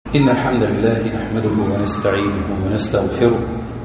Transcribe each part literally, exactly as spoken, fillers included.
إن الحمد لله نحمده ونستعينه ونستغفره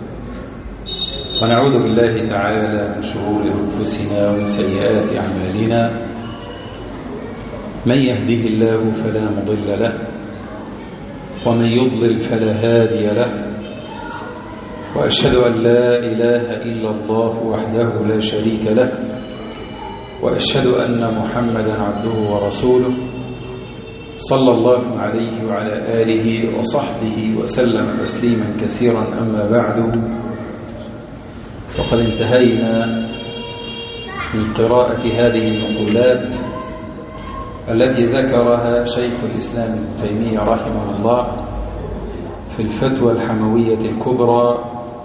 ونعوذ بالله تعالى من شرور أنفسنا ومن سيئات أعمالنا. من يهده الله فلا مضل له ومن يضلل فلا هادي له، وأشهد أن لا إله إلا الله وحده لا شريك له، وأشهد أن محمدا عبده ورسوله صلى الله عليه وعلى آله وصحبه وسلم تسليما كثيرا. أما بعد، وقد انتهينا من قراءة هذه النقولات التي ذكرها شيخ الإسلام ابن تيمية رحمه الله في الفتوى الحموية الكبرى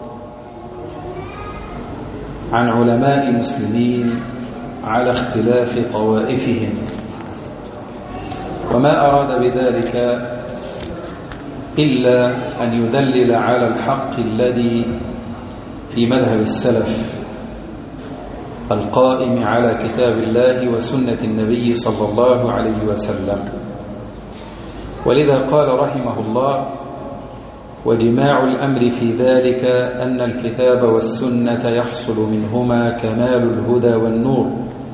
عن علماء المسلمين على اختلاف طوائفهم، وما أراد بذلك إلا أن يدلل على الحق الذي في مذهب السلف القائم على كتاب الله وسنة النبي صلى الله عليه وسلم. ولذا قال رحمه الله: وجماع الأمر في ذلك أن الكتاب والسنة يحصل منهما كمال الهدى والنور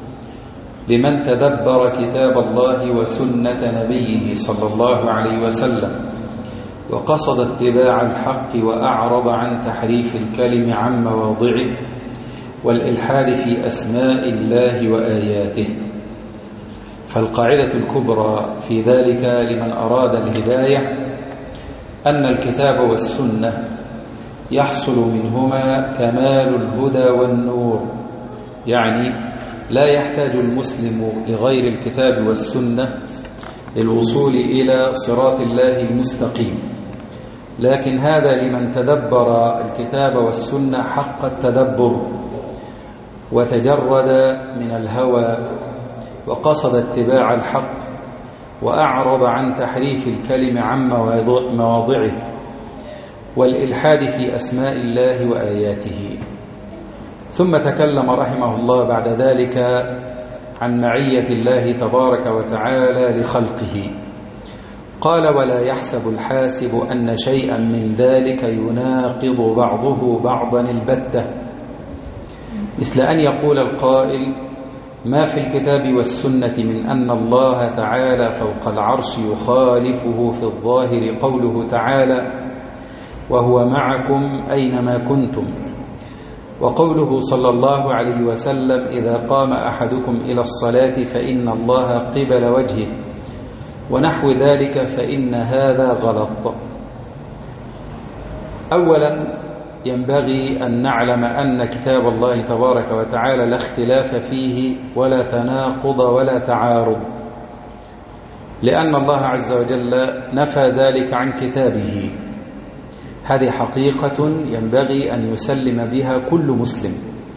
لمن تدبر كتاب الله وسنة نبيه صلى الله عليه وسلم وقصد اتباع الحق وأعرض عن تحريف الكلم عن مواضعه والإلحاد في أسماء الله وآياته. فالقاعدة الكبرى في ذلك لمن أراد الهداية أن الكتاب والسنة يحصل منهما كمال الهدى والنور، يعني لا يحتاج المسلم لغير الكتاب والسنة للوصول إلى صراط الله المستقيم، لكن هذا لمن تدبر الكتاب والسنة حق التدبر وتجرد من الهوى وقصد اتباع الحق وأعرض عن تحريف الكلم عن مواضعه والإلحاد في أسماء الله وآياته. ثم تكلم رحمه الله بعد ذلك عن معية الله تبارك وتعالى لخلقه. قال: ولا يحسب الحاسب أن شيئا من ذلك يناقض بعضه بعضا البتة، مثل أن يقول القائل: ما في الكتاب والسنة من أن الله تعالى فوق العرش يخالفه في الظاهر قوله تعالى: وهو معكم أينما كنتم، وقوله صلى الله عليه وسلم: إذا قام أحدكم إلى الصلاة فإن الله قبل وجهه، ونحو ذلك، فإن هذا غلط. أولا ينبغي أن نعلم أن كتاب الله تبارك وتعالى لا اختلاف فيه ولا تناقض ولا تعارض، لأن الله عز وجل نفى ذلك عن كتابه. هذه حقيقة ينبغي أن يسلم بها كل مسلم.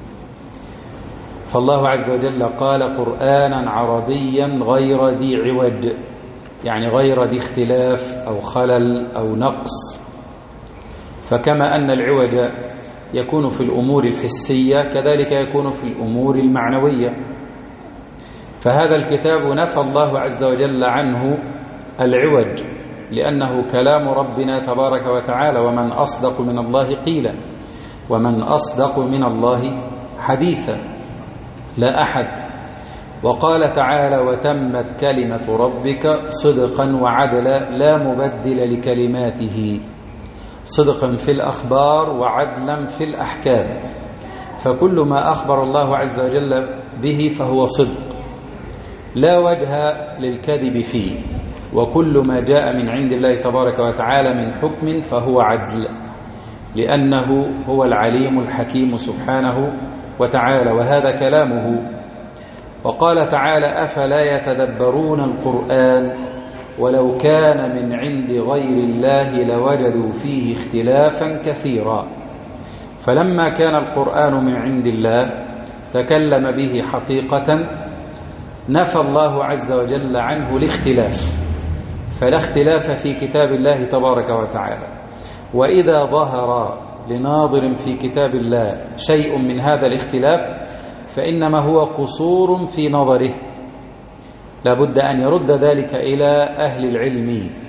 فالله عز وجل قال: قرآنا عربيا غير ذي عوج، يعني غير ذي اختلاف أو خلل أو نقص. فكما أن العوج يكون في الأمور الحسية كذلك يكون في الأمور المعنوية. فهذا الكتاب نفى الله عز وجل عنه العوج، لأنه كلام ربنا تبارك وتعالى: ومن أصدق من الله قيلا، ومن أصدق من الله حديثا، لا أحد. وقال تعالى: وتمت كلمة ربك صدقا وعدلا لا مبدل لكلماته، صدقا في الأخبار وعدلا في الأحكام. فكل ما أخبر الله عز وجل به فهو صدق لا وجه للكذب فيه، وكل ما جاء من عند الله تبارك وتعالى من حكم فهو عدل، لأنه هو العليم الحكيم سبحانه وتعالى، وهذا كلامه. وقال تعالى: أفلا يتدبرون القرآن ولو كان من عند غير الله لوجدوا فيه اختلافا كثيرا. فلما كان القرآن من عند الله تكلم به حقيقة، نفى الله عز وجل عنه الاختلاف، فلا اختلاف في كتاب الله تبارك وتعالى. وإذا ظهر لناظر في كتاب الله شيء من هذا الاختلاف فإنما هو قصور في نظره، لابد أن يرد ذلك إلى أهل العلم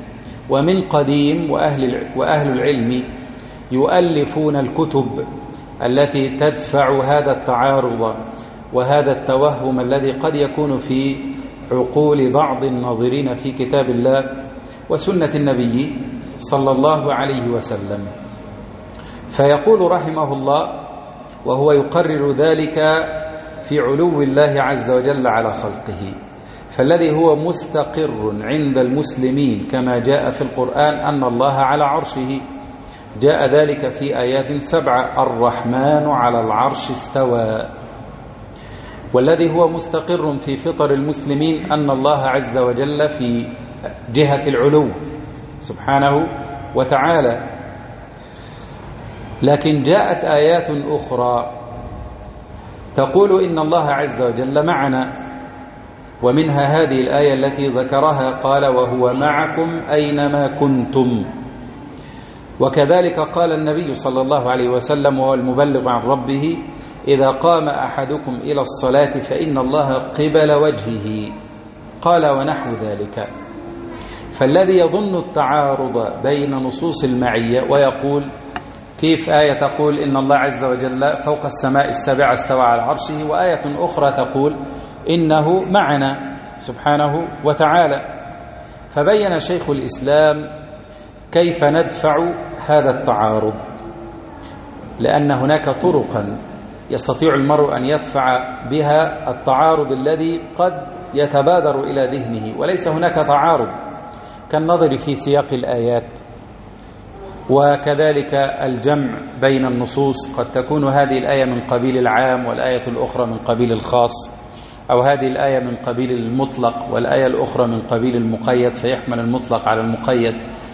ومن قديم وأهل, وأهل العلم يؤلفون الكتب التي تدفع هذا التعارض وهذا التوهم الذي قد يكون في عقول بعض الناظرين في كتاب الله وسنة النبي صلى الله عليه وسلم. فيقول رحمه الله وهو يقرر ذلك في علو الله عز وجل على خلقه، فالذي هو مستقر عند المسلمين كما جاء في القرآن أن الله على عرشه، جاء ذلك في آيات سبعة: الرحمن على العرش استوى. والذي هو مستقر في فطر المسلمين أن الله عز وجل في جهة العلو سبحانه وتعالى. لكن جاءت آيات أخرى تقول إن الله عز وجل معنا، ومنها هذه الآية التي ذكرها قال: وهو معكم أينما كنتم. وكذلك قال النبي صلى الله عليه وسلم وهو المبلغ عن ربه: إذا قام أحدكم إلى الصلاة فإن الله قبل وجهه. قال: ونحو ذلك. فالذي يظن التعارض بين نصوص المعية ويقول: كيف آية تقول إن الله عز وجل فوق السماء السبع استوى على عرشه، وآية أخرى تقول إنه معنا سبحانه وتعالى؟ فبين شيخ الإسلام كيف ندفع هذا التعارض، لأن هناك طرقا يستطيع المرء أن يدفع بها التعارض الذي قد يتبادر إلى ذهنه، وليس هناك تعارض كالنظر في سياق الآيات، وكذلك الجمع بين النصوص. قد تكون هذه الآية من قبيل العام والآية الأخرى من قبيل الخاص، أو هذه الآية من قبيل المطلق والآية الأخرى من قبيل المقيد، فيحمل المطلق على المقيد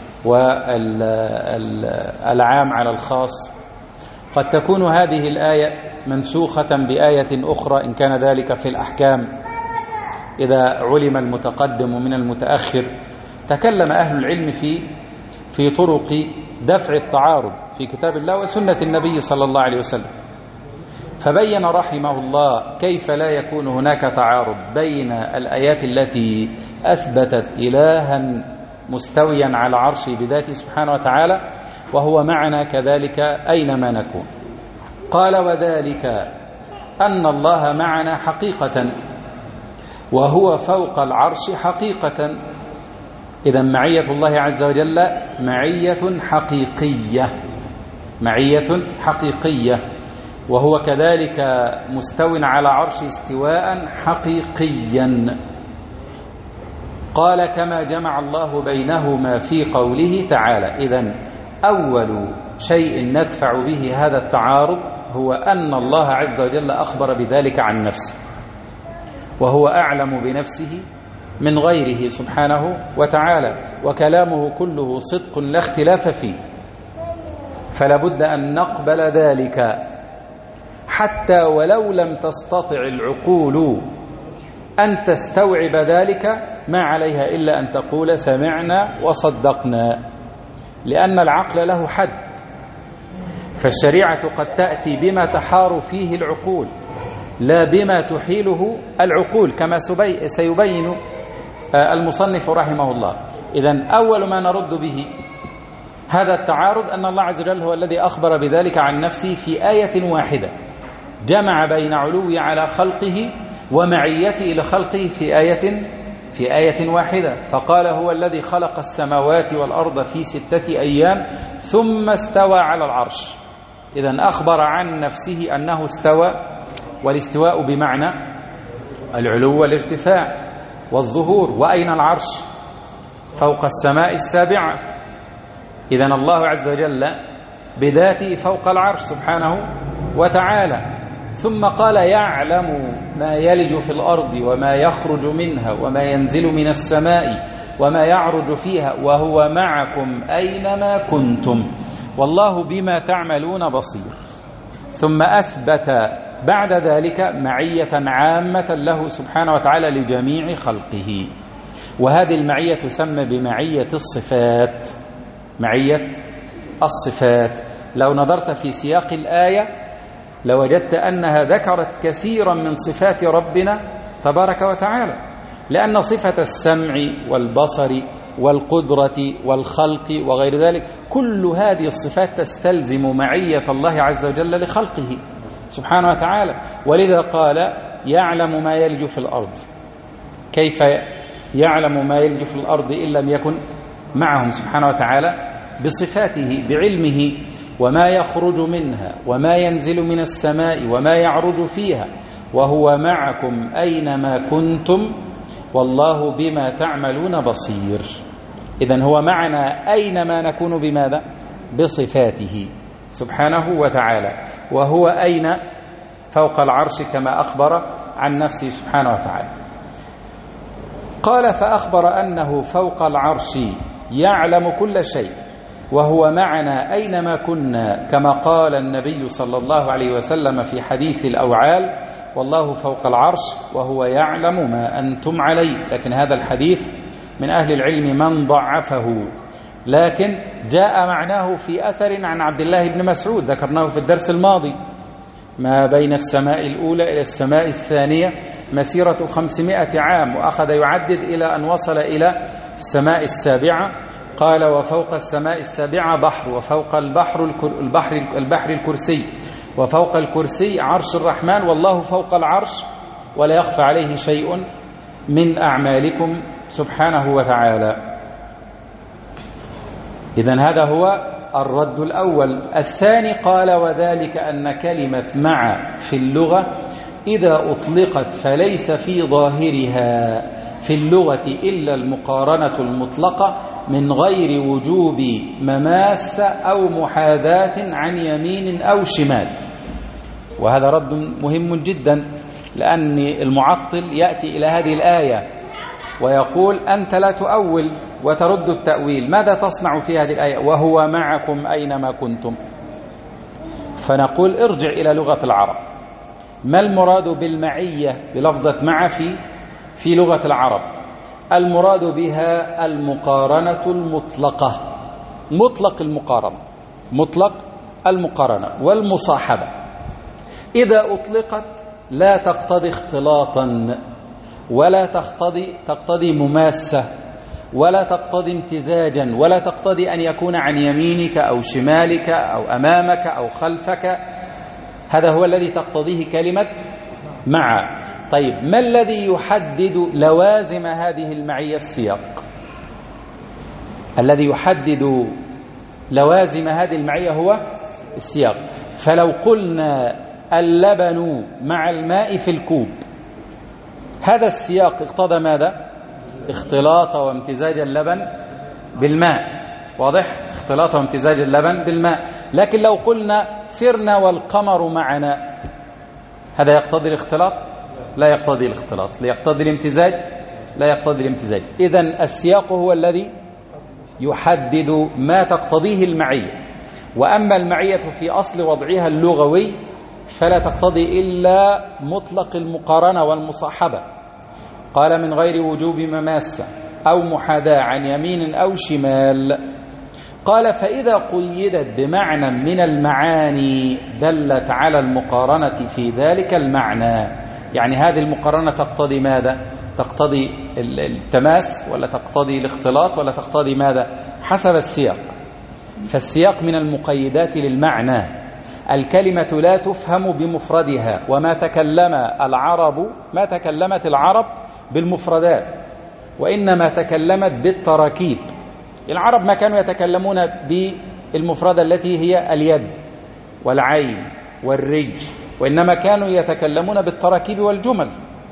والعام على الخاص. قد تكون هذه الآية منسوخة بآية أخرى إن كان ذلك في الأحكام إذا علم المتقدم من المتأخر. تكلم أهل العلم في في طرق دفع التعارض في كتاب الله وسنة النبي صلى الله عليه وسلم، فبين رحمه الله كيف لا يكون هناك تعارض بين الآيات التي أثبتت إلها مستويا على عرشه بذاته سبحانه وتعالى وهو معنا كذلك أينما نكون. قال: وذلك أن الله معنا حقيقة وهو فوق العرش حقيقة. إذا معية الله عز وجل معية حقيقية، معية حقيقية، وهو كذلك مستو على عرش استواء حقيقيا. قال: كما جمع الله بينهما في قوله تعالى. إذن أول شيء ندفع به هذا التعارض هو أن الله عز وجل أخبر بذلك عن نفسه، وهو أعلم بنفسه من غيره سبحانه وتعالى، وكلامه كله صدق لا اختلاف فيه، فلا بد أن نقبل ذلك حتى ولو لم تستطع العقول أن تستوعب ذلك، ما عليها إلا أن تقول سمعنا وصدقنا، لأن العقل له حد. فالشريعة قد تأتي بما تحار فيه العقول لا بما تحيله العقول، كما سيبين المصنف رحمه الله. إذن أول ما نرد به هذا التعارض أن الله عز وجل هو الذي أخبر بذلك عن نفسه في آية واحدة، جمع بين علوه على خلقه ومعيته لخلقه في آية في آية واحدة، فقال: هو الذي خلق السماوات والأرض في ستة أيام ثم استوى على العرش. إذن أخبر عن نفسه أنه استوى، والاستواء بمعنى العلو والارتفاع والظهور. وأين العرش؟ فوق السماء السابعة. إذن الله عز وجل بذاته فوق العرش سبحانه وتعالى. ثم قال: يعلم ما يلج في الأرض وما يخرج منها وما ينزل من السماء وما يعرج فيها وهو معكم أينما كنتم والله بما تعملون بصير. ثم أثبت بعد ذلك معية عامة له سبحانه وتعالى لجميع خلقه، وهذه المعية تسمى بمعية الصفات. معية الصفات لو نظرت في سياق الآية لوجدت أنها ذكرت كثيرا من صفات ربنا تبارك وتعالى، لأن صفة السمع والبصر والقدرة والخلق وغير ذلك، كل هذه الصفات تستلزم معية الله عز وجل لخلقه سبحانه وتعالى. ولذا قال يعلم ما يلج في الأرض. كيف يعلم ما يلج في الأرض إن لم يكن معهم سبحانه وتعالى؟ بصفاته، بعلمه، وما يخرج منها وما ينزل من السماء وما يعرج فيها، وهو معكم أينما كنتم والله بما تعملون بصير. إذن هو معنا أينما نكون بماذا؟ بصفاته سبحانه وتعالى. وهو أين؟ فوق العرش كما أخبر عن نفسه سبحانه وتعالى. قال فأخبر أنه فوق العرش يعلم كل شيء وهو معنا أينما كنا، كما قال النبي صلى الله عليه وسلم في حديث الأوعال والله فوق العرش وهو يعلم ما أنتم عليه. لكن هذا الحديث من أهل العلم من ضعفه، لكن جاء معناه في أثر عن عبد الله بن مسعود ذكرناه في الدرس الماضي: ما بين السماء الأولى إلى السماء الثانية مسيرة خمسمائة عام، وأخذ يعدد إلى أن وصل إلى السماء السابعة. قال وفوق السماء السابعة بحر، وفوق البحر البحر البحر الكرسي، وفوق الكرسي عرش الرحمن، والله فوق العرش ولا يخفى عليه شيء من أعمالكم سبحانه وتعالى. إذن هذا هو الرد الأول. الثاني قال وذلك أن كلمة مع في اللغة إذا أطلقت فليس في ظاهرها في اللغة إلا المقارنة المطلقة من غير وجوب مماس أو محاذاة عن يمين أو شمال. وهذا رد مهم جدا، لأن المعطل يأتي إلى هذه الآية ويقول أنت لا تؤول وترد التأويل، ماذا تصنع في هذه الآية وهو معكم أينما كنتم؟ فنقول ارجع إلى لغة العرب. ما المراد بالمعية بلفظة مع في في لغة العرب؟ المراد بها المقارنة المطلقة، مطلق المقارنة، مطلق المقارنة والمصاحبة. إذا أطلقت لا تقتضي اختلاطا، ولا تقتضي تقتضي مماسة، ولا تقتضي امتزاجا، ولا تقتضي أن يكون عن يمينك أو شمالك أو أمامك أو خلفك. هذا هو الذي تقتضيه كلمة مع. طيب ما الذي يحدد لوازم هذه المعية؟ السياق. الذي يحدد لوازم هذه المعية هو السياق. فلو قلنا اللبن مع الماء في الكوب، هذا السياق اقتضى ماذا؟ اختلاط وامتزاج اللبن بالماء، واضح؟ اختلاط وامتزاج اللبن بالماء. لكن لو قلنا سرنا والقمر معنا، هذا يقتضي الاختلاط؟ لا يقتضي الاختلاط. ليقتضي الامتزاج؟ لا يقتضي الامتزاج. إذن السياق هو الذي يحدد ما تقتضيه المعية. وأما المعية في أصل وضعها اللغوي فلا تقتضي إلا مطلق المقارنة والمصاحبة. قال من غير وجوب مماسة أو محاذاة عن يمين أو شمال. قال فإذا قيدت بمعنى من المعاني دلت على المقارنة في ذلك المعنى. يعني هذه المقارنة تقتضي ماذا؟ تقتضي التماس ولا تقتضي الاختلاط ولا تقتضي ماذا؟ حسب السياق. فالسياق من المقيدات للمعنى. الكلمة لا تفهم بمفردها، وما تكلم العرب ما تكلمت العرب بالمفردات، وإنما تكلمت بالتراكيب. العرب ما كانوا يتكلمون بالمفردة التي هي اليد والعين والرجل، وإنما كانوا يتكلمون بالتراكيب والجمل.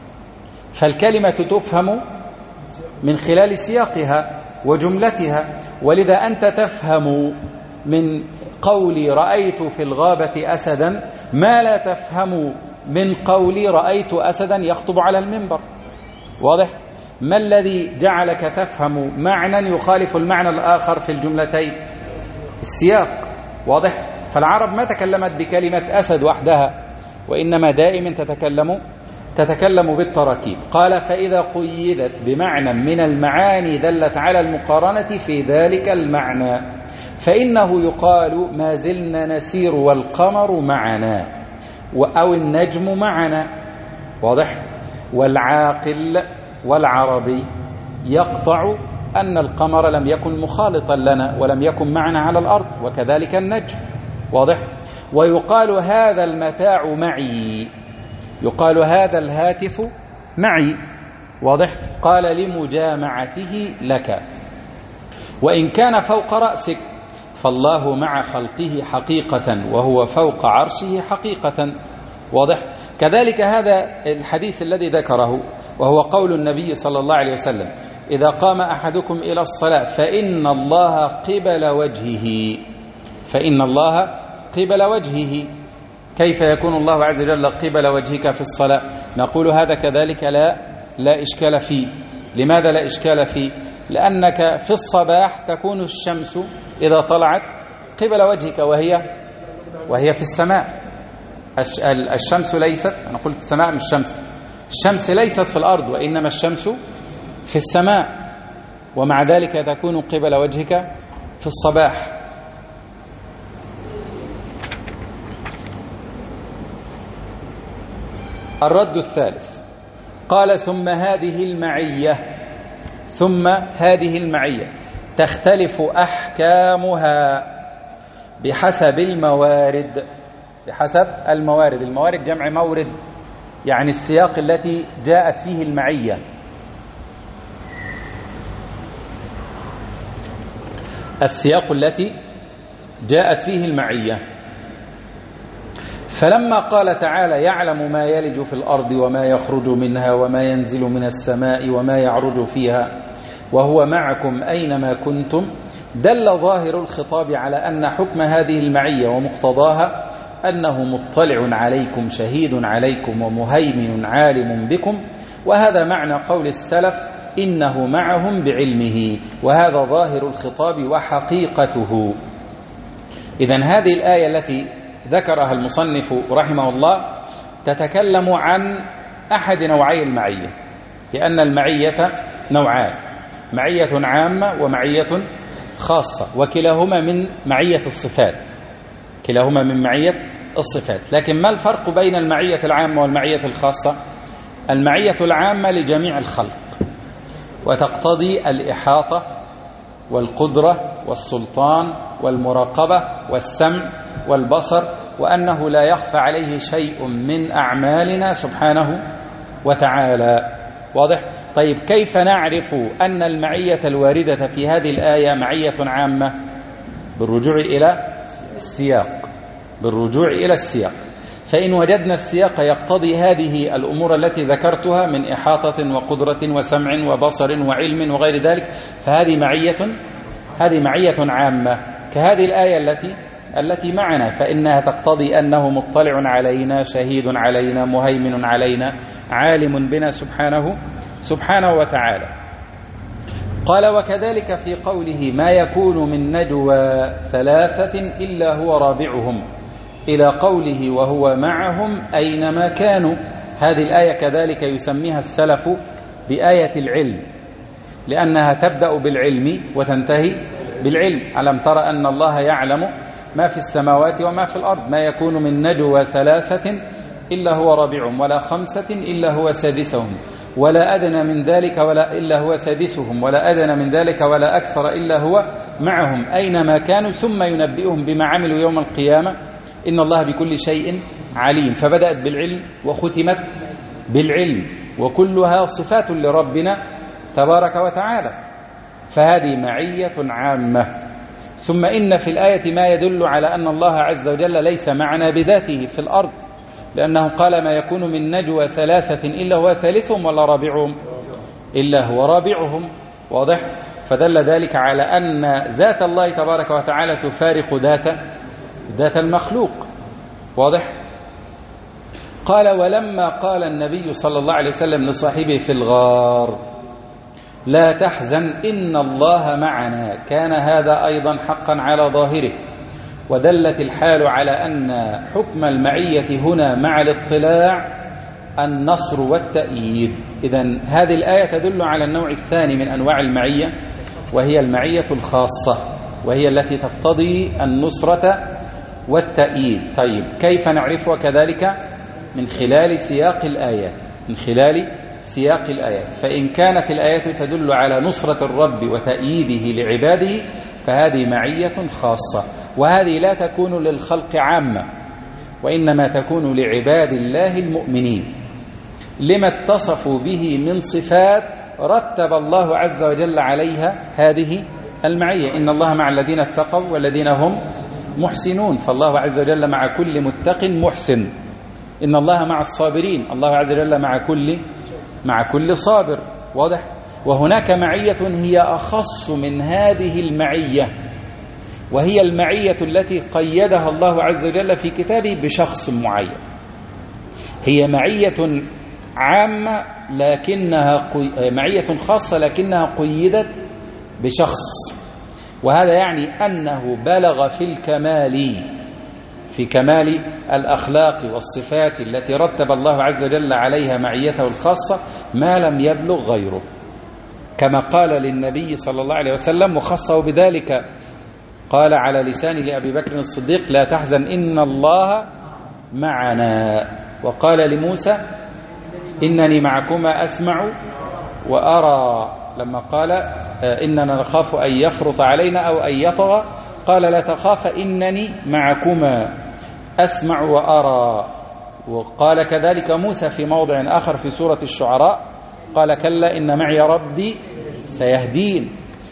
فالكلمة تفهم من خلال سياقها وجملتها. ولذا أنت تفهم من قولي رأيت في الغابة أسدا ما لا تفهم من قولي رأيت أسدا يخطب على المنبر. واضح؟ ما الذي جعلك تفهم معنى يخالف المعنى الآخر في الجملتين؟ السياق. واضح؟ فالعرب ما تكلمت بكلمة أسد وحدها، وإنما دائما تتكلم تتكلم بالتراكيب. قال فإذا قيدت بمعنى من المعاني دلت على المقارنة في ذلك المعنى، فإنه يقال ما زلنا نسير والقمر معنا، أو النجم معنا. واضح؟ والعاقل والعربي يقطع أن القمر لم يكن مخالطا لنا ولم يكن معنا على الأرض، وكذلك النجم. واضح؟ ويقال هذا المتاع معي، يقال هذا الهاتف معي. واضح؟ قال لمجامعته لك. وإن كان فوق رأسك فالله مع خلقه حقيقة وهو فوق عرشه حقيقة. واضح؟ كذلك هذا الحديث الذي ذكره وهو قول النبي صلى الله عليه وسلم: إذا قام أحدكم إلى الصلاة فإن الله قبل وجهه، فإن الله قبل وجهه. كيف يكون الله عز وجل قبل وجهك في الصلاة؟ نقول هذا كذلك لا لا إشكال فيه. لماذا لا إشكال فيه؟ لأنك في الصباح تكون الشمس إذا طلعت قبل وجهك وهي وهي في السماء. الشمس ليست، أنا قلت السماء مش الشمس، الشمس ليست في الأرض وإنما الشمس في السماء، ومع ذلك تكون قبل وجهك في الصباح. الرد الثالث قال: ثم هذه المعية ثم هذه المعية تختلف أحكامها بحسب الموارد. بحسب الموارد، الموارد جمع مورد، يعني السياق التي جاءت فيه المعية. السياق التي جاءت فيه المعية. فلما قال تعالى: يعلم ما يلج في الأرض وما يخرج منها وما ينزل من السماء وما يعرج فيها وهو معكم أينما كنتم، دل ظاهر الخطاب على أن حكم هذه المعية ومقتضاها أنه مطلع عليكم شهيد عليكم ومهيمن عالم بكم. وهذا معنى قول السلف: إنه معهم بعلمه. وهذا ظاهر الخطاب وحقيقته. إذن هذه الآية التي ذكرها المصنف رحمه الله تتكلم عن أحد نوعي المعية، لأن المعية نوعان: معية عامة ومعية خاصة، وكلاهما من معية الصفات، كلاهما من معية الصفات. لكن ما الفرق بين المعية العامة والمعية الخاصة؟ المعية العامة لجميع الخلق، وتقتضي الإحاطة والقدرة والسلطان والمراقبة والسمع والبصر، وأنه لا يخفى عليه شيء من أعمالنا سبحانه وتعالى. واضح؟ طيب، كيف نعرف أن المعية الواردة في هذه الآية معية عامة؟ بالرجوع إلى السياق، بالرجوع إلى السياق. فإن وجدنا السياق يقتضي هذه الأمور التي ذكرتها من إحاطة وقدرة وسمع وبصر وعلم وغير ذلك، فهذه معية هذه معية عامة، كهذه الآية التي التي معنا، فإنها تقتضي أنه مطلع علينا شهيد علينا مهيمن علينا عالم بنا سبحانه سبحانه وتعالى. قال: وكذلك في قوله: ما يكون من نجوى ثلاثة إلا هو رابعهم، إلى قوله: وهو معهم أينما كانوا. هذه الآية كذلك يسميها السلف بآية العلم، لأنها تبدأ بالعلم وتنتهي بالعلم. ألم تر أن الله يعلم ما في السماوات وما في الأرض، ما يكون من نجوى ثلاثة إلا هو رابعهم، ولا خمسة إلا هو سادسهم، ولا أدنى من ذلك ولا إلا هو سادسهم، ولا أدنى من ذلك ولا أكثر إلا هو معهم أينما كانوا، ثم ينبئهم بما عملوا يوم القيامة إن الله بكل شيء عليم. فبدأت بالعلم وختمت بالعلم، وكلها صفات لربنا تبارك وتعالى. فهذه معية عامة. ثم إن في الآية ما يدل على أن الله عز وجل ليس معنا بذاته في الأرض، لأنه قال: ما يكون من نجوى ثلاثة إلا هو ثالثهم ولا رابعهم إلا هو رابعهم. واضح؟ فدل ذلك على أن ذات الله تبارك وتعالى تفارق ذات ذات المخلوق. واضح؟ قال: ولما قال النبي صلى الله عليه وسلم لصاحبه في الغار: لا تحزن إن الله معنا، كان هذا أيضا حقا على ظاهره، ودلت الحال على أن حكم المعية هنا مع الاطلاع النصر والتأييد. إذن هذه الآية تدل على النوع الثاني من أنواع المعية، وهي المعية الخاصة، وهي التي تقتضي النصرة والتأييد. طيب، كيف نعرفها؟ كذلك من خلال سياق الآيات، من خلال سياق الآيات. فإن كانت الآيات تدل على نصرة الرب وتأييده لعباده فهذه معية خاصة، وهذه لا تكون للخلق عامة، وإنما تكون لعباد الله المؤمنين لما اتصفوا به من صفات رتب الله عز وجل عليها هذه المعية. إن الله مع الذين اتقوا والذين هم محسنون، فالله عز وجل مع كل متق محسن. إن الله مع الصابرين، الله عز وجل مع كل مع كل صابر. واضح؟ وهناك معية هي أخص من هذه المعية، وهي المعية التي قيدها الله عز وجل في كتابه بشخص معين. هي معية عامة لكنها قي... معية خاصة لكنها قيدت بشخص، وهذا يعني أنه بلغ في الكمال في كمال الأخلاق والصفات التي رتب الله عز وجل عليها معيته الخاصة ما لم يبلغ غيره، كما قال للنبي صلى الله عليه وسلم وخصه بذلك، قال على لسان لأبي بكر الصديق: لا تحزن إن الله معنا. وقال لموسى: إنني معكما أسمع وأرى، لما قال إننا نخاف أن يفرط علينا أو أن يطغى، قال: لا تخاف إنني معكما أسمع وأرى. وقال كذلك موسى في موضع آخر في سورة الشعراء، قال: كلا إن معي ربي سيهدين.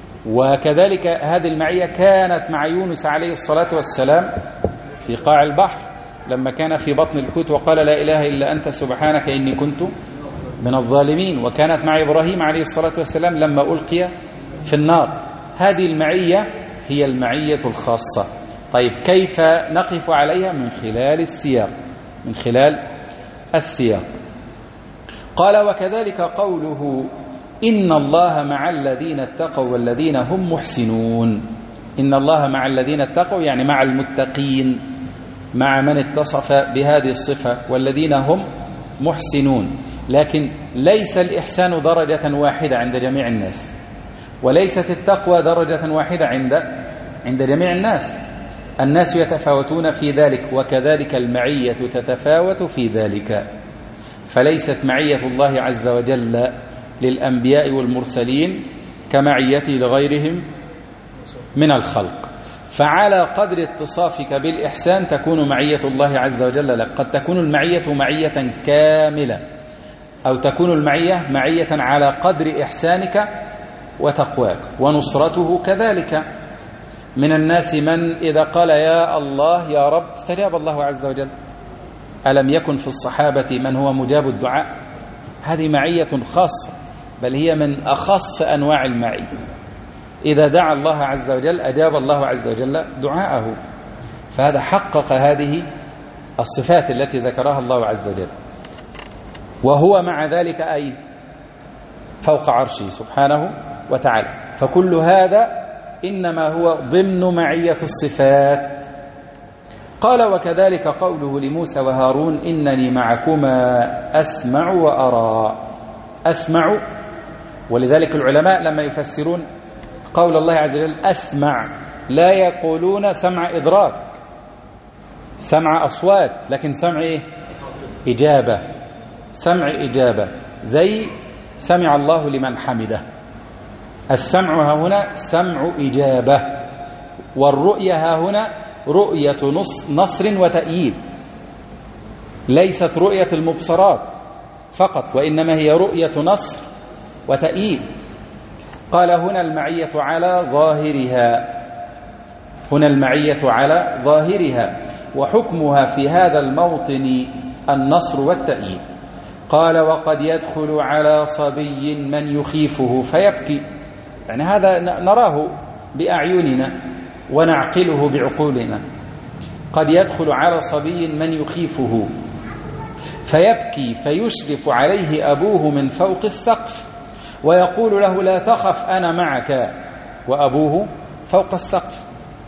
وكذلك هذه المعية كانت مع يونس عليه الصلاة والسلام في قاع البحر لما كان في بطن الحوت وقال: لا إله إلا أنت سبحانك إني كنت من الظالمين. وكانت مع إبراهيم عليه الصلاة والسلام لما ألقي في النار. هذه المعية هي المعية الخاصة. طيب كيف نقف عليها؟ من خلال السياق من خلال السياق قال: وكذلك قوله: إن الله مع الذين اتقوا والذين هم محسنون. إن الله مع الذين اتقوا يعني مع المتقين، مع من اتصف بهذه الصفة، والذين هم محسنون. لكن ليس الإحسان درجة واحدة عند جميع الناس، وليست التقوى درجة واحدة عند عند جميع الناس. الناس يتفاوتون في ذلك، وكذلك المعية تتفاوت في ذلك. فليست معية الله عز وجل للأنبياء والمرسلين كمعيته لغيرهم من الخلق. فعلى قدر اتصافك بالإحسان تكون معية الله عز وجل لك. قد تكون المعية معية كاملة، أو تكون المعية معية على قدر إحسانك وتقواك، ونصرته كذلك. من الناس من إذا قال يا الله يا رب استجاب الله عز وجل. ألم يكن في الصحابة من هو مجاب الدعاء؟ هذه معية خاصة، بل هي من أخص أنواع المعية. إذا دعا الله عز وجل أجاب الله عز وجل دعاءه. فهذا حقق هذه الصفات التي ذكرها الله عز وجل، وهو مع ذلك أي فوق عرشه سبحانه وتعالى. فكل هذا إنما هو ضمن معية الصفات. قال: وكذلك قوله لموسى وهارون: إنني معكما أسمع وأرى. أسمع، ولذلك العلماء لما يفسرون قول الله عز وجل أسمع لا يقولون سمع إدراك، سمع أصوات، لكن سمع إيه؟ إجابة. سمع إجابة زي سمع الله لمن حمده. السمع ها هنا سمع إجابة، والرؤية ها هنا رؤية نصر وتأييد، ليست رؤية المبصرات فقط، وإنما هي رؤية نصر وتأييد. قال: هنا المعية على ظاهرها، هنا المعية على ظاهرها، وحكمها في هذا الموطن النصر والتأييد. قال: وقد يدخل على صبي من يخيفه فيبكي. يعني هذا نراه بأعيننا ونعقله بعقولنا. قد يدخل على صبي من يخيفه فيبكي فيشرف عليه أبوه من فوق السقف ويقول له: لا تخف أنا معك، وأبوه فوق السقف.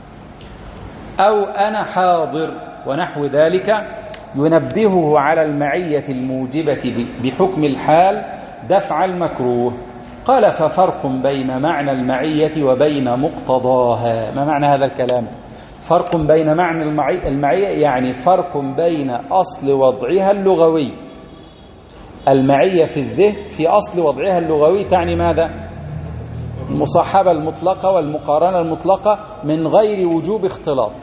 أو أنا حاضر ونحو ذلك، ينبهه على المعية الموجبة بحكم الحال دفع المكروه. قال: ففرق بين معنى المعية وبين مقتضاها. ما معنى هذا الكلام؟ فرق بين معنى المعية يعني فرق بين أصل وضعها اللغوي المعية في الذهن في أصل وضعها اللغوي تعني ماذا؟ المصاحبة المطلقة والمقارنة المطلقة من غير وجوب اختلاط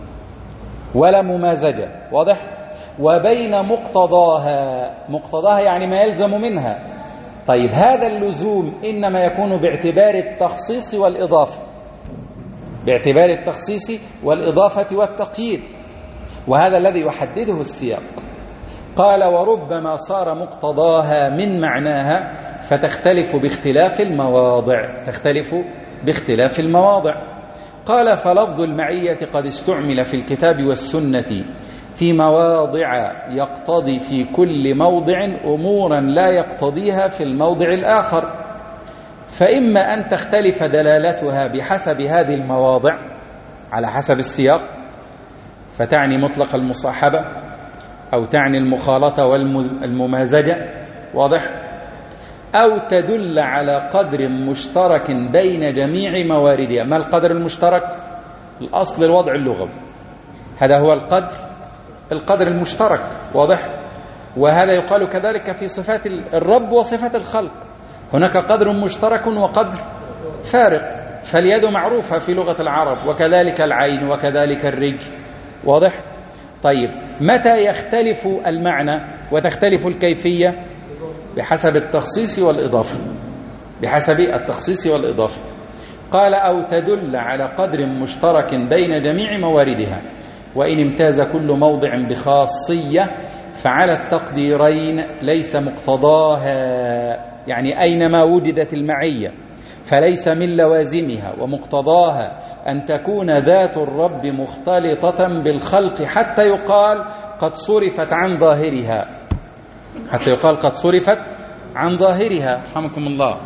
ولا ممازجة. واضح؟ وبين مقتضاها، مقتضاها يعني ما يلزم منها. طيب هذا اللزوم إنما يكون باعتبار التخصيص والإضافة، باعتبار التخصيص والإضافة والتقييد، وهذا الذي يحدده السياق. قال وربما صار مقتضاها من معناها فتختلف باختلاف المواضع، تختلف باختلاف المواضع. قال فلفظ المعية قد استعمل في الكتاب والسنة في مواضع يقتضي في كل موضع أمورا لا يقتضيها في الموضع الآخر، فإما أن تختلف دلالتها بحسب هذه المواضع على حسب السياق، فتعني مطلق المصاحبة أو تعني المخالطة والممازجة. واضح؟ أو تدل على قدر مشترك بين جميع مواردها. ما القدر المشترك؟ الأصل الوضع اللغوي، هذا هو القدر القدر المشترك. واضح؟ وهذا يقال كذلك في صفات الرب وصفات الخلق، هناك قدر مشترك وقدر فارق، فاليد معروفة في لغة العرب وكذلك العين وكذلك الرجل. واضح؟ طيب متى يختلف المعنى وتختلف الكيفية؟ بحسب التخصيص والإضافة، بحسب التخصيص والإضافة. قال أو تدل على قدر مشترك بين جميع مواردها، وإن امتاز كل موضع بخاصية فعلى التقديرين ليس مقتضاها، يعني أينما وجدت المعية فليس من لوازمها ومقتضاها أن تكون ذات الرب مختلطة بالخلق حتى يقال قد صرفت عن ظاهرها، حتى يقال قد صرفت عن ظاهرها رحمكم الله،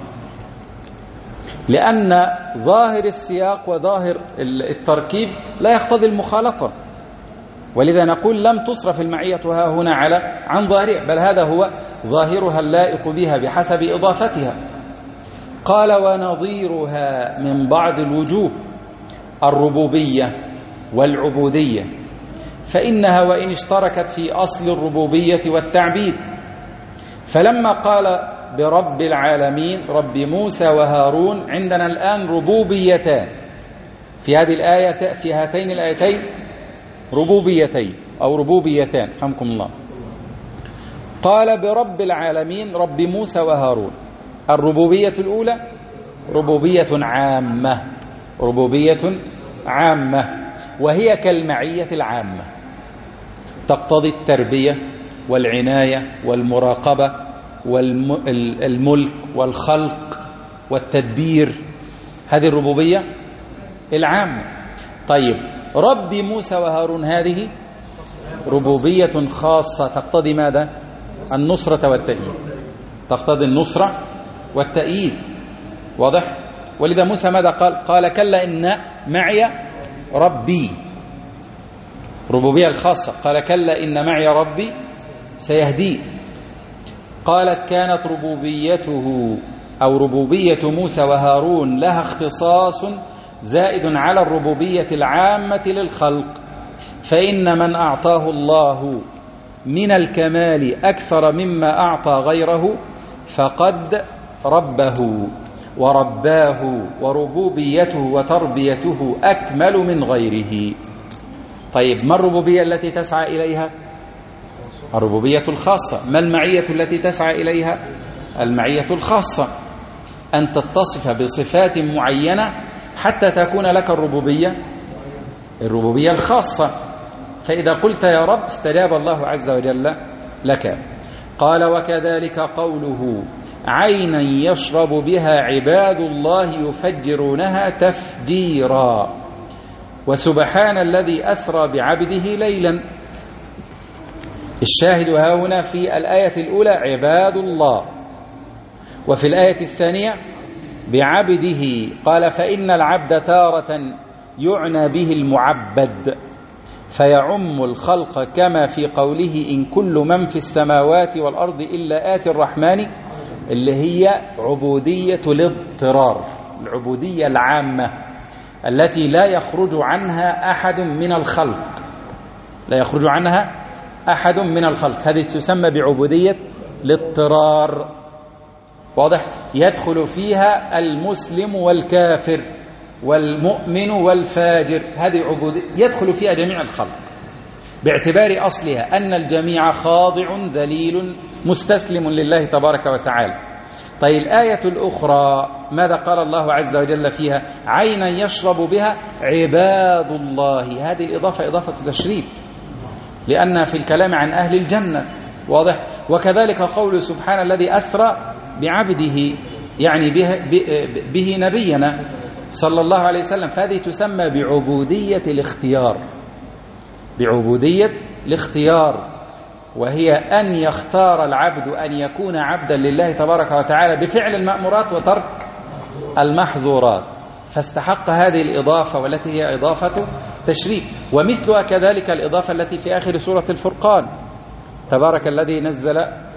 لأن ظاهر السياق وظاهر التركيب لا يقتضي المخالطة، ولذا نقول لم تصرف المعية ها هنا على عن ظاهرها، بل هذا هو ظاهرها اللائق بها بحسب إضافتها. قال ونظيرها من بعض الوجوه الربوبية والعبودية، فإنها وإن اشتركت في أصل الربوبية والتعبيد، فلما قال برب العالمين رب موسى وهارون عندنا الآن ربوبيتان في هذه الآية، في هاتين الآيتين ربوبيتين أو ربوبيتان رحمكم الله. قال برب العالمين رب موسى وهارون، الربوبية الأولى ربوبية عامة، ربوبية عامة وهي كالمعية العامة، تقتضي التربية والعناية والمراقبة والملك والخلق والتدبير، هذه الربوبية العامة. طيب رب موسى وهارون هذه ربوبية خاصة تقتضي ماذا؟ النصرة والتأييد، تقتضي النصرة والتأييد. واضح؟ ولذا موسى ماذا قال؟ قال كلا إن معي ربي، ربوبية الخاصة، قال كلا إن معي ربي سيهدي. قالت كانت ربوبيته أو ربوبية موسى وهارون لها اختصاص زائد على الربوبية العامة للخلق، فإن من أعطاه الله من الكمال أكثر مما أعطى غيره فقد ربه ورباه، وربوبيته وتربيته أكمل من غيره. طيب ما الربوبية التي تسعى إليها؟ الربوبية الخاصة. ما المعية التي تسعى إليها؟ المعية الخاصة، أن تتصف بصفات معينة حتى تكون لك الربوبية الربوبية الخاصة. فإذا قلت يا رب استجاب الله عز وجل لك. قال وكذلك قوله عينا يشرب بها عباد الله يفجرونها تفجيرا، وسبحان الذي أسرى بعبده ليلا. الشاهد ها هنا في الآية الأولى عباد الله، وفي الآية الثانية بعبده. قال فإن العبد تارة يعنى به المعبد فيعم الخلق، كما في قوله إن كل من في السماوات والأرض إلا آتي الرحمن، اللي هي عبودية الاضطرار، العبودية العامة التي لا يخرج عنها أحد من الخلق، لا يخرج عنها أحد من الخلق، هذه تسمى بعبودية الاضطرار. واضح؟ يدخل فيها المسلم والكافر والمؤمن والفاجر، هذه عبودية يدخل فيها جميع الخلق باعتبار أصلها أن الجميع خاضع ذليل مستسلم لله تبارك وتعالى. طيب الآية الأخرى ماذا قال الله عز وجل فيها؟ عينا يشرب بها عباد الله. هذه الإضافة إضافة تشريف لأن في الكلام عن أهل الجنة. واضح؟ وكذلك قوله سبحانه الذي أسرى بعبده، يعني به, به نبينا صلى الله عليه وسلم، فهذه تسمى بعبودية الاختيار، بعبودية الاختيار، وهي أن يختار العبد أن يكون عبدا لله تبارك وتعالى بفعل المأمورات وترك المحظورات، فاستحق هذه الإضافة والتي هي إضافة تشريف. ومثلها كذلك الإضافة التي في آخر سورة الفرقان، تبارك الذي نزل